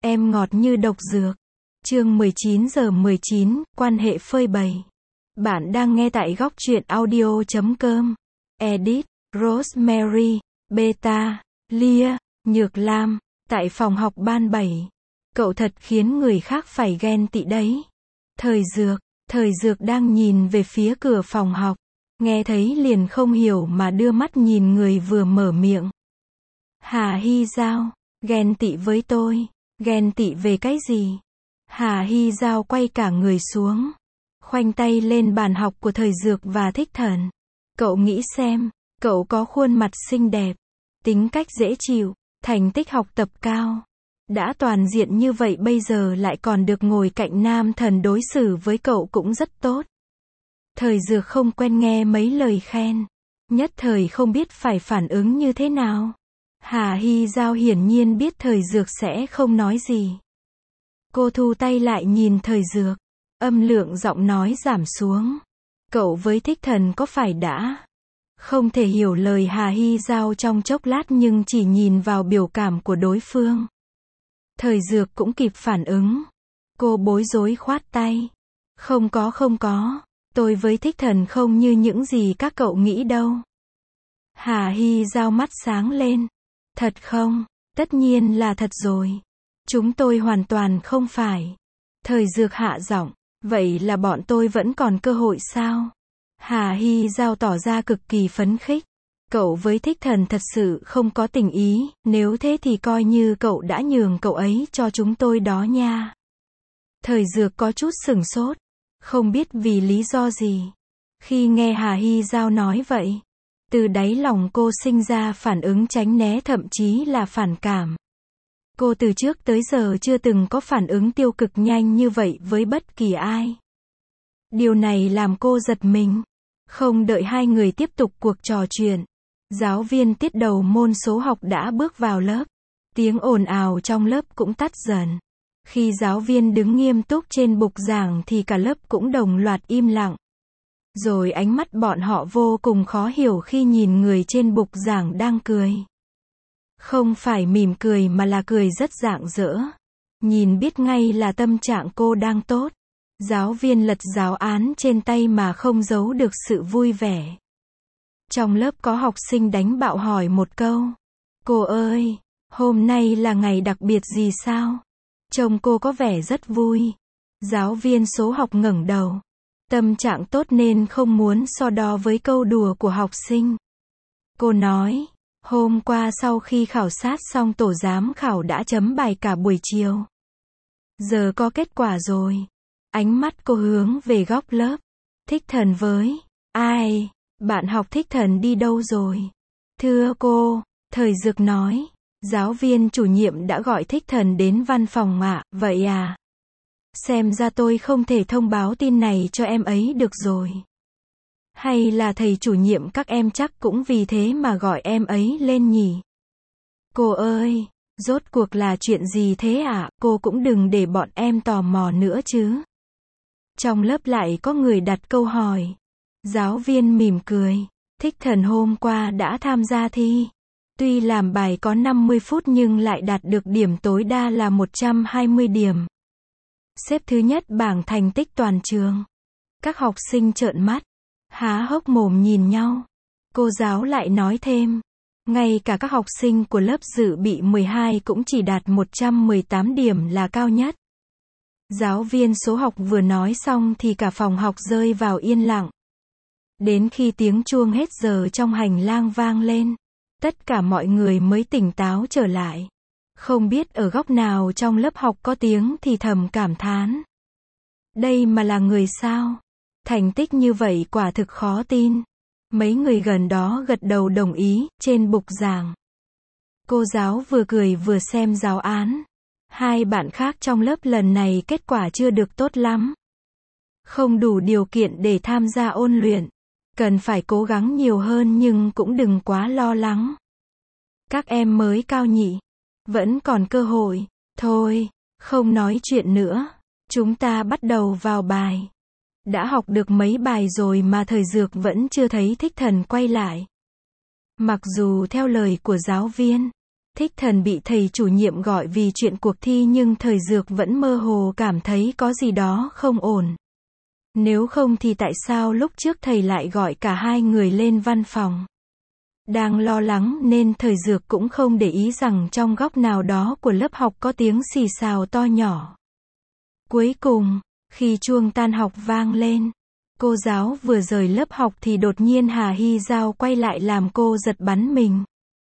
Em ngọt như độc dược. Chương 19 giờ 19, quan hệ phơi bày. Bạn đang nghe tại góc truyện audio.com. Edit, Rosemary, Beta, Lia, Nhược Lam, tại phòng học ban 7. Cậu thật khiến người khác phải ghen tị đấy. Thời Dược đang nhìn về phía cửa phòng học. Nghe thấy liền không hiểu mà đưa mắt nhìn người vừa mở miệng. Hà Hy Giao, ghen tị với tôi. Ghen tị về cái gì? Hà Hy Giao quay cả người xuống, khoanh tay lên bàn học của Thời Dược và Thích Thần. Cậu nghĩ xem, cậu có khuôn mặt xinh đẹp, tính cách dễ chịu, thành tích học tập cao. Đã toàn diện như vậy bây giờ lại còn được ngồi cạnh nam thần đối xử với cậu cũng rất tốt. Thời Dược không quen nghe mấy lời khen, nhất thời không biết phải phản ứng như thế nào. Hà Hy Giao hiển nhiên biết Thời Dược sẽ không nói gì. Cô thu tay lại nhìn Thời Dược, âm lượng giọng nói giảm xuống. Cậu với Thích Thần có phải đã không thể hiểu lời Hà Hy Giao trong chốc lát nhưng chỉ nhìn vào biểu cảm của đối phương. Thời Dược cũng kịp phản ứng. Cô bối rối khoát tay. Không có, tôi với Thích Thần không như những gì các cậu nghĩ đâu. Hà Hy Giao mắt sáng lên. Thật không? Tất nhiên là thật rồi. Chúng tôi hoàn toàn không phải. Thời Dược hạ giọng. Vậy là bọn tôi vẫn còn cơ hội sao? Hà Hy Giao tỏ ra cực kỳ phấn khích. Cậu với Thích Thần thật sự không có tình ý, nếu thế thì coi như cậu đã nhường cậu ấy cho chúng tôi đó nha. Thời Dược có chút sửng sốt, không biết vì lý do gì. Khi nghe Hà Hy Giao nói vậy, từ đáy lòng cô sinh ra phản ứng tránh né thậm chí là phản cảm. Cô từ trước tới giờ chưa từng có phản ứng tiêu cực nhanh như vậy với bất kỳ ai. Điều này làm cô giật mình. Không đợi hai người tiếp tục cuộc trò chuyện, giáo viên tiết đầu môn số học đã bước vào lớp. Tiếng ồn ào trong lớp cũng tắt dần. Khi giáo viên đứng nghiêm túc trên bục giảng thì cả lớp cũng đồng loạt im lặng. Rồi ánh mắt bọn họ vô cùng khó hiểu khi nhìn người trên bục giảng đang cười. Không phải mỉm cười mà là cười rất rạng rỡ. Nhìn biết ngay là tâm trạng cô đang tốt. Giáo viên lật giáo án trên tay mà không giấu được sự vui vẻ. Trong lớp có học sinh đánh bạo hỏi một câu. Cô ơi, hôm nay là ngày đặc biệt gì sao? Trông cô có vẻ rất vui. Giáo viên số học ngẩng đầu. Tâm trạng tốt nên không muốn so đo với câu đùa của học sinh. Cô nói, hôm qua sau khi khảo sát xong tổ giám khảo đã chấm bài cả buổi chiều. Giờ có kết quả rồi. Ánh mắt cô hướng về góc lớp. Thích Thần với ai? Bạn học Thích Thần đi đâu rồi? Thưa cô, Thời Dược nói. Giáo viên chủ nhiệm đã gọi Thích Thần đến văn phòng ạ. Vậy à? Xem ra tôi không thể thông báo tin này cho em ấy được rồi. Hay là thầy chủ nhiệm các em chắc cũng vì thế mà gọi em ấy lên nhỉ? Cô ơi, rốt cuộc là chuyện gì thế ạ? Cô cũng đừng để bọn em tò mò nữa chứ. Trong lớp lại có người đặt câu hỏi. Giáo viên mỉm cười. Thích Thần hôm qua đã tham gia thi. Tuy làm bài có 50 phút nhưng lại đạt được điểm tối đa là 120 điểm. Xếp thứ nhất bảng thành tích toàn trường. Các học sinh trợn mắt, há hốc mồm nhìn nhau. Cô giáo lại nói thêm. Ngay cả các học sinh của lớp dự bị 12 cũng chỉ đạt 118 điểm là cao nhất. Giáo viên số học vừa nói xong thì cả phòng học rơi vào yên lặng. Đến khi tiếng chuông hết giờ trong hành lang vang lên, tất cả mọi người mới tỉnh táo trở lại. Không biết ở góc nào trong lớp học có tiếng thì thầm cảm thán. Đây mà là người sao? Thành tích như vậy quả thực khó tin. Mấy người gần đó gật đầu đồng ý, trên bục giảng. Cô giáo vừa cười vừa xem giáo án. Hai bạn khác trong lớp lần này kết quả chưa được tốt lắm. Không đủ điều kiện để tham gia ôn luyện. Cần phải cố gắng nhiều hơn nhưng cũng đừng quá lo lắng. Các em mới cao nhỉ? Vẫn còn cơ hội. Thôi, không nói chuyện nữa. Chúng ta bắt đầu vào bài. Đã học được mấy bài rồi mà Thời Dược vẫn chưa thấy Thích Thần quay lại. Mặc dù theo lời của giáo viên, Thích Thần bị thầy chủ nhiệm gọi vì chuyện cuộc thi nhưng thời dược vẫn mơ hồ cảm thấy có gì đó không ổn. Nếu không thì tại sao lúc trước thầy lại gọi cả hai người lên văn phòng? Đang lo lắng nên thời dược cũng không để ý rằng trong góc nào đó của lớp học có tiếng xì xào to nhỏ. Cuối cùng, khi chuông tan học vang lên, cô giáo vừa rời lớp học thì đột nhiên Hà Hy Giao quay lại làm cô giật bắn mình.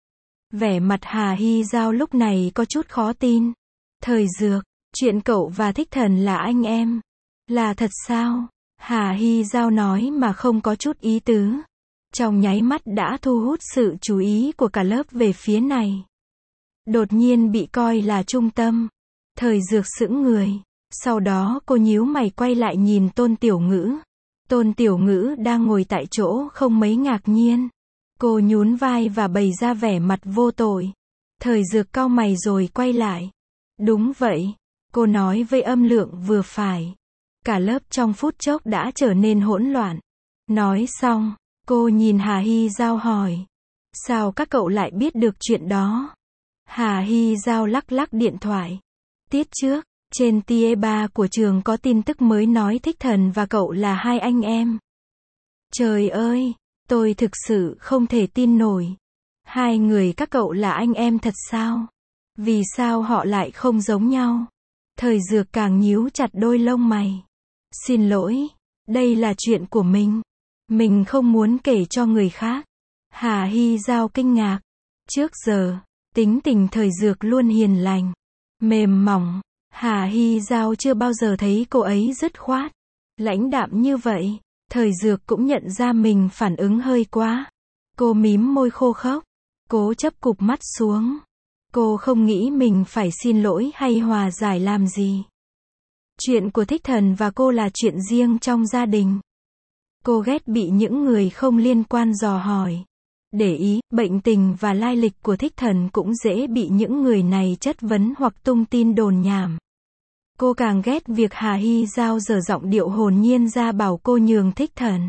Vẻ mặt Hà Hy Giao lúc này có chút khó tin. Thời dược, chuyện cậu và Thích Thần là anh em. Là thật sao? Hà Hy Giao nói mà không có chút ý tứ. Trong nháy mắt đã thu hút sự chú ý của cả lớp về phía này. Đột nhiên bị coi là trung tâm. Thời dược sững người. Sau đó cô nhíu mày quay lại nhìn Tôn Tiểu Ngữ. Tôn Tiểu Ngữ đang ngồi tại chỗ không mấy ngạc nhiên. Cô nhún vai và bày ra vẻ mặt vô tội. Thời dược cau mày rồi quay lại. Đúng vậy. Cô nói với âm lượng vừa phải. Cả lớp trong phút chốc đã trở nên hỗn loạn. Nói xong, cô nhìn Hà Hy Giao hỏi. Sao các cậu lại biết được chuyện đó? Hà Hy Giao lắc lắc điện thoại. Tiết trước, trên TE3 của trường có tin tức mới nói Thích Thần và cậu là hai anh em. Trời ơi, tôi thực sự không thể tin nổi. Hai người các cậu là anh em thật sao? Vì sao họ lại không giống nhau? Thời dược càng nhíu chặt đôi lông mày. Xin lỗi, đây là chuyện của mình. Mình không muốn kể cho người khác. Hà Hy Giao kinh ngạc. Trước giờ, tính tình thời dược luôn hiền lành, mềm mỏng. Hà Hy Giao chưa bao giờ thấy cô ấy dứt khoát, lãnh đạm như vậy. Thời dược cũng nhận ra mình phản ứng hơi quá. Cô mím môi khô khốc, cố chấp cụp mắt xuống. Cô không nghĩ mình phải xin lỗi hay hòa giải làm gì. Chuyện của Thích Thần và cô là chuyện riêng trong gia đình. Cô ghét bị những người không liên quan dò hỏi. Để ý, bệnh tình và lai lịch của Thích Thần cũng dễ bị những người này chất vấn hoặc tung tin đồn nhảm. Cô càng ghét việc Hà Hy Giao dở giọng điệu hồn nhiên ra bảo cô nhường Thích Thần.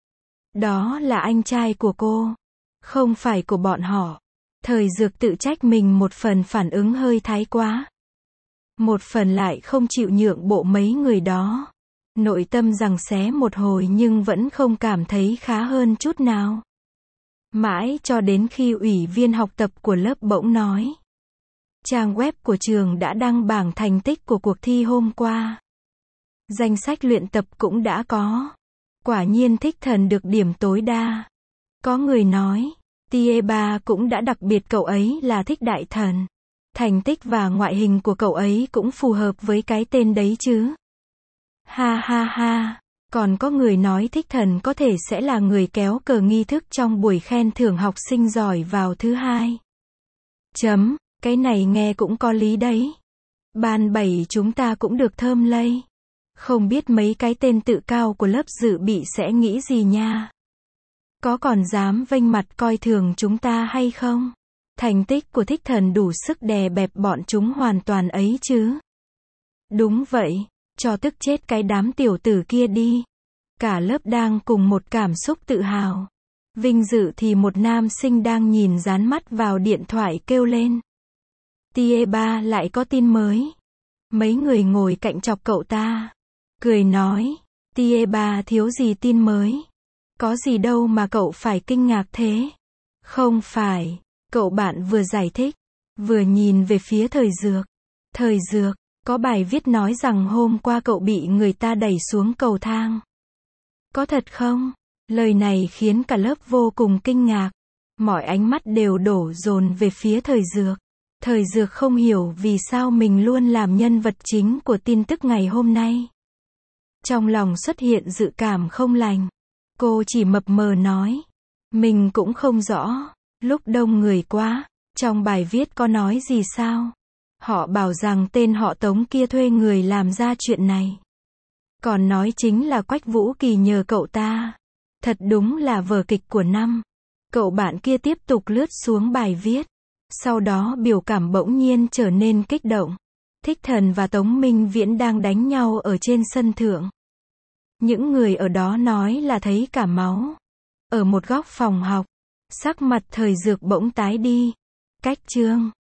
Đó là anh trai của cô, không phải của bọn họ. Thời dược tự trách mình một phần phản ứng hơi thái quá. Một phần lại không chịu nhượng bộ mấy người đó. Nội tâm giằng xé một hồi nhưng vẫn không cảm thấy khá hơn chút nào. Mãi cho đến khi ủy viên học tập của lớp bỗng nói. Trang web của trường đã đăng bảng thành tích của cuộc thi hôm qua. Danh sách luyện tập cũng đã có. Quả nhiên Thích Thần được điểm tối đa. Có người nói, TE3 cũng đã đặc biệt cậu ấy là Thích Đại Thần. Thành tích và ngoại hình của cậu ấy cũng phù hợp với cái tên đấy chứ. Ha ha ha. Còn có người nói Thích Thần có thể sẽ là người kéo cờ nghi thức trong buổi khen thưởng học sinh giỏi vào thứ hai. Cái này nghe cũng có lý đấy. Ban 7 chúng ta cũng được thơm lây. Không biết mấy cái tên tự cao của lớp dự bị sẽ nghĩ gì nha. Có còn dám vênh mặt coi thường chúng ta hay không? Thành tích của Thích Thần đủ sức đè bẹp bọn chúng hoàn toàn ấy chứ. Đúng vậy, cho tức chết cái đám tiểu tử kia đi. Cả lớp đang cùng một cảm xúc tự hào. Vinh dự thì một nam sinh đang nhìn dán mắt vào điện thoại kêu lên. TE3 lại có tin mới. Mấy người ngồi cạnh chọc cậu ta. Cười nói, TE3 thiếu gì tin mới. Có gì đâu mà cậu phải kinh ngạc thế. Không phải, cậu bạn vừa giải thích, vừa nhìn về phía thời dược. Thời dược, có bài viết nói rằng hôm qua cậu bị người ta đẩy xuống cầu thang. Có thật không? Lời này khiến cả lớp vô cùng kinh ngạc. Mọi ánh mắt đều đổ dồn về phía thời dược. Thời dược không hiểu vì sao mình luôn làm nhân vật chính của tin tức ngày hôm nay. Trong lòng xuất hiện dự cảm không lành. Cô chỉ mập mờ nói. Mình cũng không rõ. Lúc đông người quá. Trong bài viết có nói gì sao? Họ bảo rằng tên họ Tống kia thuê người làm ra chuyện này. Còn nói chính là Quách Vũ Kỳ nhờ cậu ta. Thật đúng là vở kịch của năm. Cậu bạn kia tiếp tục lướt xuống bài viết. Sau đó biểu cảm bỗng nhiên trở nên kích động. Thích Thần và Tống Minh Viễn đang đánh nhau ở trên sân thượng. Những người ở đó nói là thấy cả máu. Ở một góc phòng học, sắc mặt thời dược bỗng tái đi. Cách chương